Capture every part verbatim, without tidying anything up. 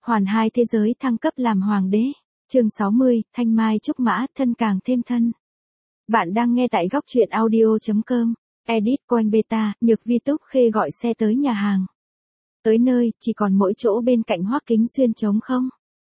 Hoàn hai thế giới thăng cấp làm hoàng đế. Chương sáu mươi, thanh mai trúc mã, thân càng thêm thân. Bạn đang nghe tại góc truyện audio chấm com. Edit Coin Beta, Nhược Vi Túc Khê gọi xe tới nhà hàng. Tới nơi, chỉ còn mỗi chỗ bên cạnh Hoắc Kính Xuyên trống không.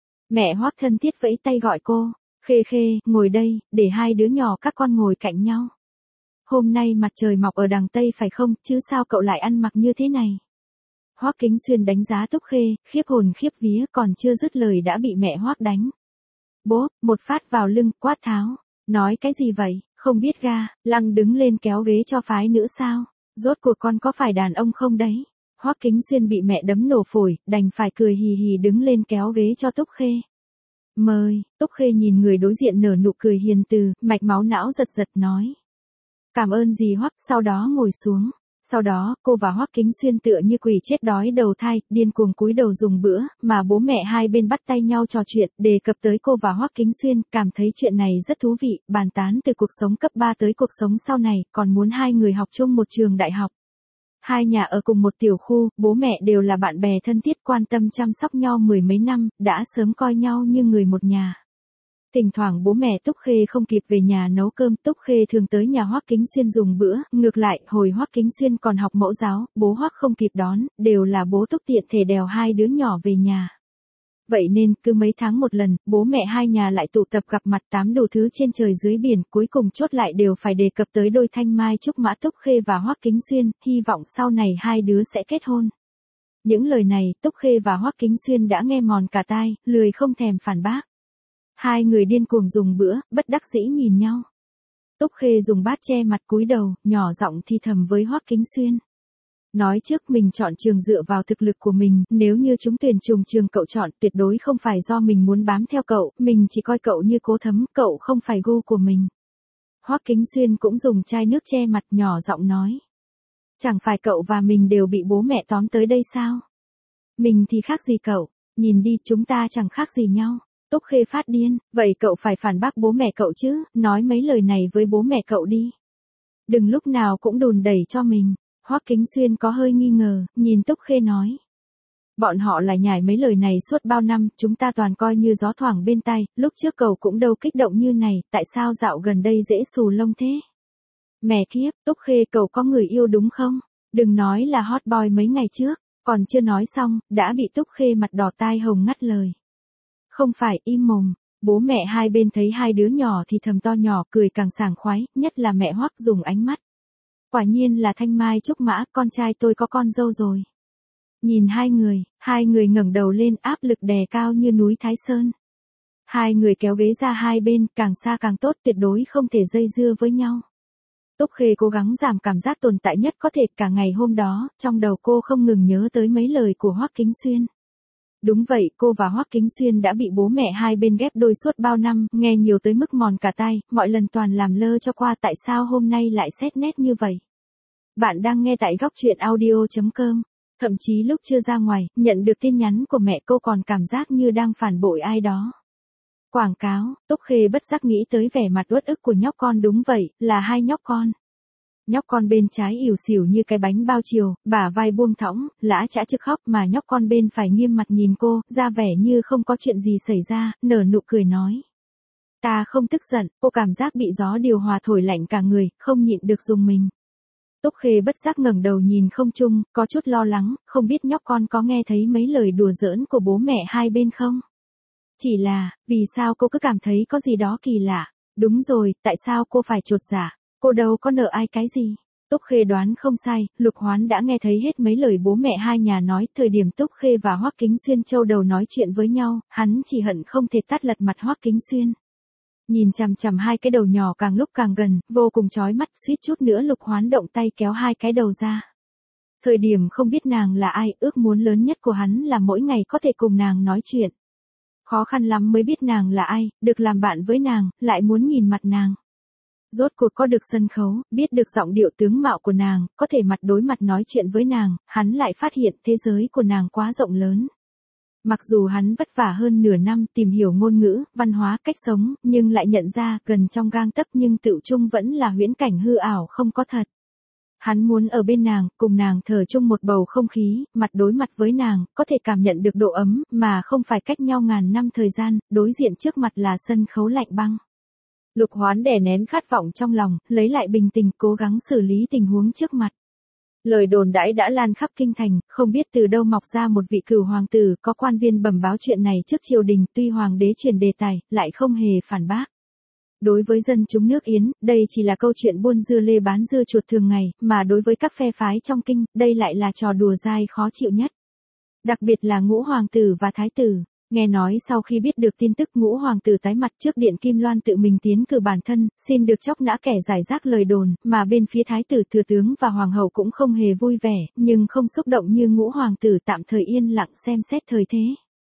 Mẹ Hoắc thân thiết vẫy tay gọi cô, Khê Khê, ngồi đây, để hai đứa nhỏ các con ngồi cạnh nhau. Hôm nay mặt trời mọc ở đằng Tây phải không, chứ sao cậu lại ăn mặc như thế này? Hoắc Kính Xuyên đánh giá Túc Khê, khiếp hồn khiếp vía, còn chưa dứt lời đã bị mẹ Hoắc đánh. Bố, một phát vào lưng, quát tháo. Nói cái gì vậy, không biết ga, Lăng đứng lên kéo ghế cho phái nữa sao? Rốt cuộc con có phải đàn ông không đấy? Hoắc Kính Xuyên bị mẹ đấm nổ phổi, đành phải cười hì hì đứng lên kéo ghế cho Túc Khê. Mời, Túc Khê nhìn người đối diện nở nụ cười hiền từ, mạch máu não giật giật nói. Cảm ơn dì Hoắc, sau đó ngồi xuống. Sau đó, cô và Hoắc Kính Xuyên tựa như quỷ chết đói đầu thai, điên cuồng cúi đầu dùng bữa, mà bố mẹ hai bên bắt tay nhau trò chuyện, đề cập tới cô và Hoắc Kính Xuyên, cảm thấy chuyện này rất thú vị, bàn tán từ cuộc sống cấp ba tới cuộc sống sau này, còn muốn hai người học chung một trường đại học. Hai nhà ở cùng một tiểu khu, bố mẹ đều là bạn bè thân thiết quan tâm chăm sóc nhau mười mấy năm, đã sớm coi nhau như người một nhà. Thỉnh thoảng bố mẹ Túc Khê không kịp về nhà nấu cơm, Túc Khê thường tới nhà Hoắc Kính Xuyên dùng bữa, ngược lại, hồi Hoắc Kính Xuyên còn học mẫu giáo, bố Hoắc không kịp đón, đều là bố Túc tiện thể đèo hai đứa nhỏ về nhà. Vậy nên, cứ mấy tháng một lần, bố mẹ hai nhà lại tụ tập gặp mặt tám đủ thứ trên trời dưới biển, cuối cùng chốt lại đều phải đề cập tới đôi thanh mai trúc mã Túc Khê và Hoắc Kính Xuyên, hy vọng sau này hai đứa sẽ kết hôn. Những lời này, Túc Khê và Hoắc Kính Xuyên đã nghe mòn cả tai, lười không thèm phản bác. Hai người điên cuồng dùng bữa, bất đắc dĩ nhìn nhau. Túc Khê dùng bát che mặt cúi đầu, nhỏ giọng thì thầm với Hoắc Kính Xuyên. Nói trước mình chọn trường dựa vào thực lực của mình, nếu như trúng tuyển trùng trường cậu chọn tuyệt đối không phải do mình muốn bám theo cậu, mình chỉ coi cậu như Cố Thấm, cậu không phải gu của mình. Hoắc Kính Xuyên cũng dùng chai nước che mặt nhỏ giọng nói. Chẳng phải cậu và mình đều bị bố mẹ tóm tới đây sao? Mình thì khác gì cậu, nhìn đi chúng ta chẳng khác gì nhau. Túc Khê phát điên, vậy cậu phải phản bác bố mẹ cậu chứ, nói mấy lời này với bố mẹ cậu đi. Đừng lúc nào cũng đùn đẩy cho mình. Hoắc Kính Xuyên có hơi nghi ngờ, nhìn Túc Khê nói. Bọn họ lại nhảy mấy lời này suốt bao năm, chúng ta toàn coi như gió thoảng bên tai, lúc trước cậu cũng đâu kích động như này, tại sao dạo gần đây dễ xù lông thế? Mẹ kiếp, Túc Khê cậu có người yêu đúng không? Đừng nói là hot boy mấy ngày trước, còn chưa nói xong, đã bị Túc Khê mặt đỏ tai hồng ngắt lời. Không phải, im mồm. Bố mẹ hai bên thấy hai đứa nhỏ thì thầm to nhỏ, cười càng sảng khoái, nhất là mẹ Hoắc dùng ánh mắt. Quả nhiên là thanh mai trúc mã, con trai tôi có con dâu rồi. Nhìn hai người, hai người ngẩng đầu lên, áp lực đè cao như núi Thái Sơn. Hai người kéo ghế ra hai bên, càng xa càng tốt, tuyệt đối không thể dây dưa với nhau. Túc Khê cố gắng giảm cảm giác tồn tại nhất có thể, cả ngày hôm đó, trong đầu cô không ngừng nhớ tới mấy lời của Hoắc Kính Xuyên. Đúng vậy, cô và Hoắc Kính Xuyên đã bị bố mẹ hai bên ghép đôi suốt bao năm, nghe nhiều tới mức mòn cả tai, mọi lần toàn làm lơ cho qua, tại sao hôm nay lại xét nét như vậy. Bạn đang nghe tại góc truyện audio chấm com. Thậm chí lúc chưa ra ngoài, nhận được tin nhắn của mẹ cô còn cảm giác như đang phản bội ai đó. Quảng cáo, Túc Khê bất giác nghĩ tới vẻ mặt uất ức của nhóc con, đúng vậy, là hai nhóc con. Nhóc con bên trái ỉu xỉu như cái bánh bao chiều, bả vai buông thõng, lã chã trực khóc, mà nhóc con bên phải nghiêm mặt nhìn cô, ra vẻ như không có chuyện gì xảy ra, nở nụ cười nói. Ta không tức giận, cô cảm giác bị gió điều hòa thổi lạnh cả người, không nhịn được dùng mình. Túc Khê bất giác ngẩng đầu nhìn không trung, có chút lo lắng, không biết nhóc con có nghe thấy mấy lời đùa giỡn của bố mẹ hai bên không? Chỉ là, vì sao cô cứ cảm thấy có gì đó kỳ lạ? Đúng rồi, tại sao cô phải chột dạ? Cô đâu có nợ ai cái gì. Túc Khê đoán không sai, Lục Hoán đã nghe thấy hết mấy lời bố mẹ hai nhà nói, thời điểm Túc Khê và Hoắc Kính Xuyên châu đầu nói chuyện với nhau, hắn chỉ hận không thể tát lật mặt Hoắc Kính Xuyên. Nhìn chằm chằm hai cái đầu nhỏ càng lúc càng gần, vô cùng chói mắt, suýt chút nữa Lục Hoán động tay kéo hai cái đầu ra. Thời điểm không biết nàng là ai, ước muốn lớn nhất của hắn là mỗi ngày có thể cùng nàng nói chuyện. Khó khăn lắm mới biết nàng là ai, được làm bạn với nàng, lại muốn nhìn mặt nàng. Rốt cuộc có được sân khấu, biết được giọng điệu tướng mạo của nàng, có thể mặt đối mặt nói chuyện với nàng, hắn lại phát hiện thế giới của nàng quá rộng lớn. Mặc dù hắn vất vả hơn nửa năm tìm hiểu ngôn ngữ, văn hóa, cách sống, nhưng lại nhận ra gần trong gang tấc nhưng tựu chung vẫn là huyễn cảnh hư ảo không có thật. Hắn muốn ở bên nàng, cùng nàng thở chung một bầu không khí, mặt đối mặt với nàng, có thể cảm nhận được độ ấm, mà không phải cách nhau ngàn năm thời gian, đối diện trước mặt là sân khấu lạnh băng. Lục Hoán đè nén khát vọng trong lòng, lấy lại bình tĩnh, cố gắng xử lý tình huống trước mặt. Lời đồn đãi đã lan khắp kinh thành, không biết từ đâu mọc ra một vị cửu hoàng tử, có quan viên bẩm báo chuyện này trước triều đình, tuy hoàng đế truyền đề tài, lại không hề phản bác. Đối với dân chúng nước Yến, đây chỉ là câu chuyện buôn dưa lê bán dưa chuột thường ngày, mà đối với các phe phái trong kinh, đây lại là trò đùa dai khó chịu nhất. Đặc biệt là ngũ hoàng tử và thái tử. Nghe nói sau khi biết được tin tức ngũ hoàng tử tái mặt trước điện Kim Loan tự mình tiến cử bản thân, xin được chóc nã kẻ giải rác lời đồn, mà bên phía thái tử thừa tướng và hoàng hậu cũng không hề vui vẻ, nhưng không xúc động như ngũ hoàng tử, tạm thời yên lặng xem xét thời thế.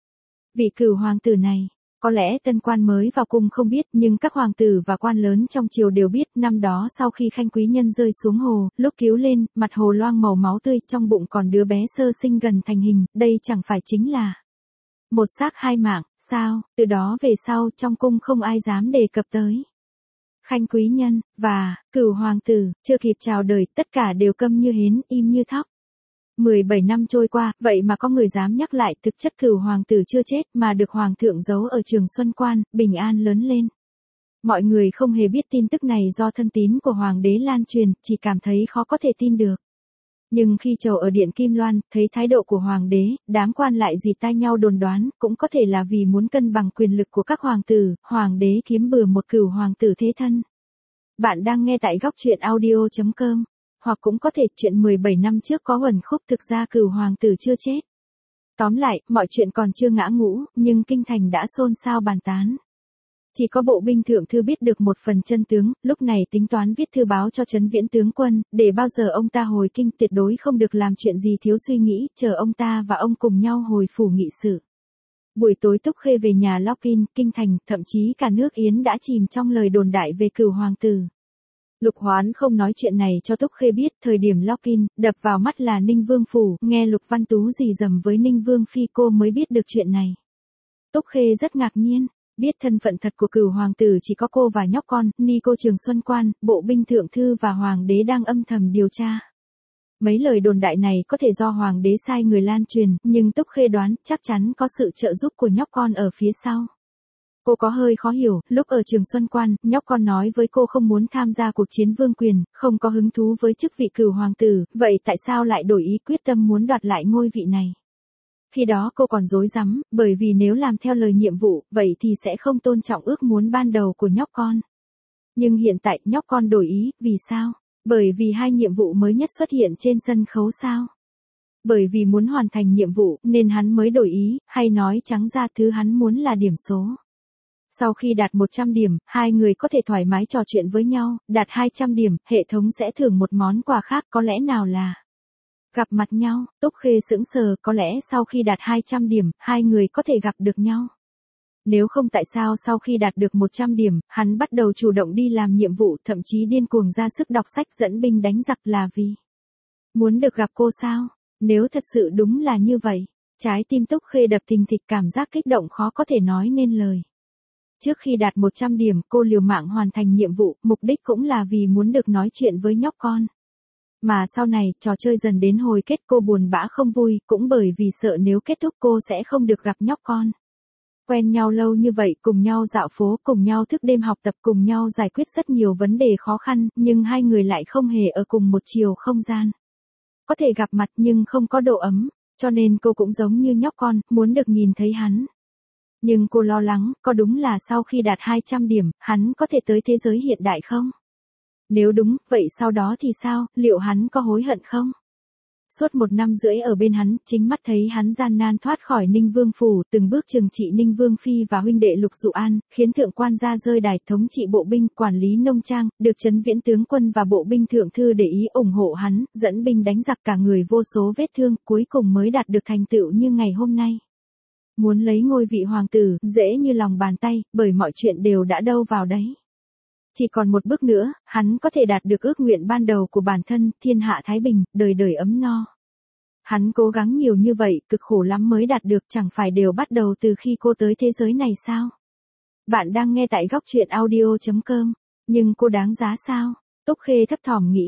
Vị cửu hoàng tử này, có lẽ tân quan mới vào cung không biết, nhưng các hoàng tử và quan lớn trong triều đều biết, năm đó sau khi Khanh quý nhân rơi xuống hồ, lúc cứu lên, mặt hồ loang màu máu tươi, trong bụng còn đứa bé sơ sinh gần thành hình, đây chẳng phải chính là một xác hai mạng, sao? Từ đó về sau trong cung không ai dám đề cập tới. Khanh quý nhân, và, cửu hoàng tử, chưa kịp chào đời, tất cả đều câm như hến, im như thóc. mười bảy năm trôi qua, vậy mà có người dám nhắc lại, thực chất cửu hoàng tử chưa chết mà được hoàng thượng giấu ở Trường Xuân Quan, bình an lớn lên. Mọi người không hề biết tin tức này do thân tín của hoàng đế lan truyền, chỉ cảm thấy khó có thể tin được. Nhưng khi chầu ở điện Kim Loan, thấy thái độ của hoàng đế, đám quan lại dì tai nhau đồn đoán, cũng có thể là vì muốn cân bằng quyền lực của các hoàng tử, hoàng đế kiếm bừa một cửu hoàng tử thế thân. Bạn đang nghe tại góc truyện audio chấm com, hoặc cũng có thể chuyện mười bảy năm trước có huẩn khúc, thực ra cửu hoàng tử chưa chết. Tóm lại, mọi chuyện còn chưa ngã ngũ, nhưng kinh thành đã xôn xao bàn tán. Chỉ có bộ binh thượng thư biết được một phần chân tướng, lúc này tính toán viết thư báo cho Trấn Viễn tướng quân, để bao giờ ông ta hồi kinh tuyệt đối không được làm chuyện gì thiếu suy nghĩ, chờ ông ta và ông cùng nhau hồi phủ nghị sự. Buổi tối Túc Khê về nhà Lokin, kinh thành, thậm chí cả nước Yến đã chìm trong lời đồn đại về cửu hoàng tử. Lục Hoán không nói chuyện này cho Túc Khê biết, thời điểm Lokin, đập vào mắt là Ninh Vương phủ, nghe Lục Văn Tú rì rầm với Ninh Vương phi cô mới biết được chuyện này. Túc Khê rất ngạc nhiên. Biết thân phận thật của cửu hoàng tử chỉ có cô và nhóc con, ni cô Trường Xuân Quan, bộ binh thượng thư và hoàng đế đang âm thầm điều tra. Mấy lời đồn đại này có thể do hoàng đế sai người lan truyền, nhưng Túc Khê đoán chắc chắn có sự trợ giúp của nhóc con ở phía sau. Cô có hơi khó hiểu, lúc ở Trường Xuân Quan, nhóc con nói với cô không muốn tham gia cuộc chiến vương quyền, không có hứng thú với chức vị cửu hoàng tử, vậy tại sao lại đổi ý quyết tâm muốn đoạt lại ngôi vị này? Khi đó cô còn rối rắm, bởi vì nếu làm theo lời nhiệm vụ, vậy thì sẽ không tôn trọng ước muốn ban đầu của nhóc con. Nhưng hiện tại nhóc con đổi ý, vì sao? Bởi vì hai nhiệm vụ mới nhất xuất hiện trên sân khấu sao? Bởi vì muốn hoàn thành nhiệm vụ, nên hắn mới đổi ý, hay nói trắng ra thứ hắn muốn là điểm số. Sau khi đạt một trăm điểm, hai người có thể thoải mái trò chuyện với nhau, đạt hai trăm điểm, hệ thống sẽ thưởng một món quà khác, có lẽ nào là gặp mặt nhau. Túc Khê sững sờ, có lẽ sau khi đạt hai trăm điểm, hai người có thể gặp được nhau. Nếu không tại sao sau khi đạt được một trăm điểm, hắn bắt đầu chủ động đi làm nhiệm vụ, thậm chí điên cuồng ra sức đọc sách dẫn binh đánh giặc, là vì muốn được gặp cô sao? Nếu thật sự đúng là như vậy, trái tim Túc Khê đập thình thịch, cảm giác kích động khó có thể nói nên lời. Trước khi đạt một trăm điểm, cô liều mạng hoàn thành nhiệm vụ, mục đích cũng là vì muốn được nói chuyện với nhóc con. Mà sau này, trò chơi dần đến hồi kết, cô buồn bã không vui, cũng bởi vì sợ nếu kết thúc cô sẽ không được gặp nhóc con. Quen nhau lâu như vậy, cùng nhau dạo phố, cùng nhau thức đêm học tập, cùng nhau giải quyết rất nhiều vấn đề khó khăn, nhưng hai người lại không hề ở cùng một chiều không gian. Có thể gặp mặt nhưng không có độ ấm, cho nên cô cũng giống như nhóc con, muốn được nhìn thấy hắn. Nhưng cô lo lắng, có đúng là sau khi đạt hai trăm điểm, hắn có thể tới thế giới hiện đại không? Nếu đúng, vậy sau đó thì sao, liệu hắn có hối hận không? Suốt một năm rưỡi ở bên hắn, chính mắt thấy hắn gian nan thoát khỏi Ninh Vương phủ, từng bước trừng trị Ninh Vương phi và huynh đệ Lục Dụ An, khiến thượng quan gia rơi đài, thống trị bộ binh, quản lý nông trang, được Trấn Viễn tướng quân và bộ binh thượng thư để ý ủng hộ hắn, dẫn binh đánh giặc, cả người vô số vết thương, cuối cùng mới đạt được thành tựu như ngày hôm nay. Muốn lấy ngôi vị hoàng tử, dễ như lòng bàn tay, bởi mọi chuyện đều đã đâu vào đấy. Chỉ còn một bước nữa, hắn có thể đạt được ước nguyện ban đầu của bản thân, thiên hạ thái bình, đời đời ấm no. Hắn cố gắng nhiều như vậy, cực khổ lắm mới đạt được, chẳng phải đều bắt đầu từ khi cô tới thế giới này sao? Bạn đang nghe tại góc truyện audio chấm com, nhưng cô đáng giá sao? Túc Khê thấp thỏm nghĩ.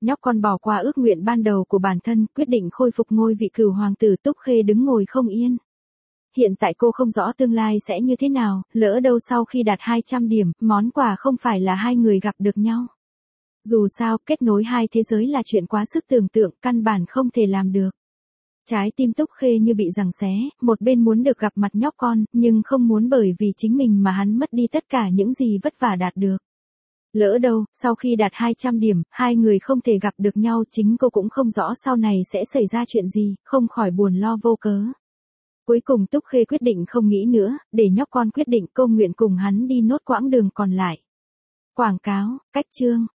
Nhóc con bỏ qua ước nguyện ban đầu của bản thân, quyết định khôi phục ngôi vị cửu hoàng tử. Túc Khê đứng ngồi không yên. Hiện tại cô không rõ tương lai sẽ như thế nào, lỡ đâu sau khi đạt hai trăm điểm, món quà không phải là hai người gặp được nhau. Dù sao, kết nối hai thế giới là chuyện quá sức tưởng tượng, căn bản không thể làm được. Trái tim Túc Khê như bị giằng xé, một bên muốn được gặp mặt nhóc con, nhưng không muốn bởi vì chính mình mà hắn mất đi tất cả những gì vất vả đạt được. Lỡ đâu, sau khi đạt hai trăm điểm, hai người không thể gặp được nhau, chính cô cũng không rõ sau này sẽ xảy ra chuyện gì, không khỏi buồn lo vô cớ. Cuối cùng Túc Khê quyết định không nghĩ nữa, để nhóc con quyết định, cô nguyện cùng hắn đi nốt quãng đường còn lại. Quảng cáo, cách chương.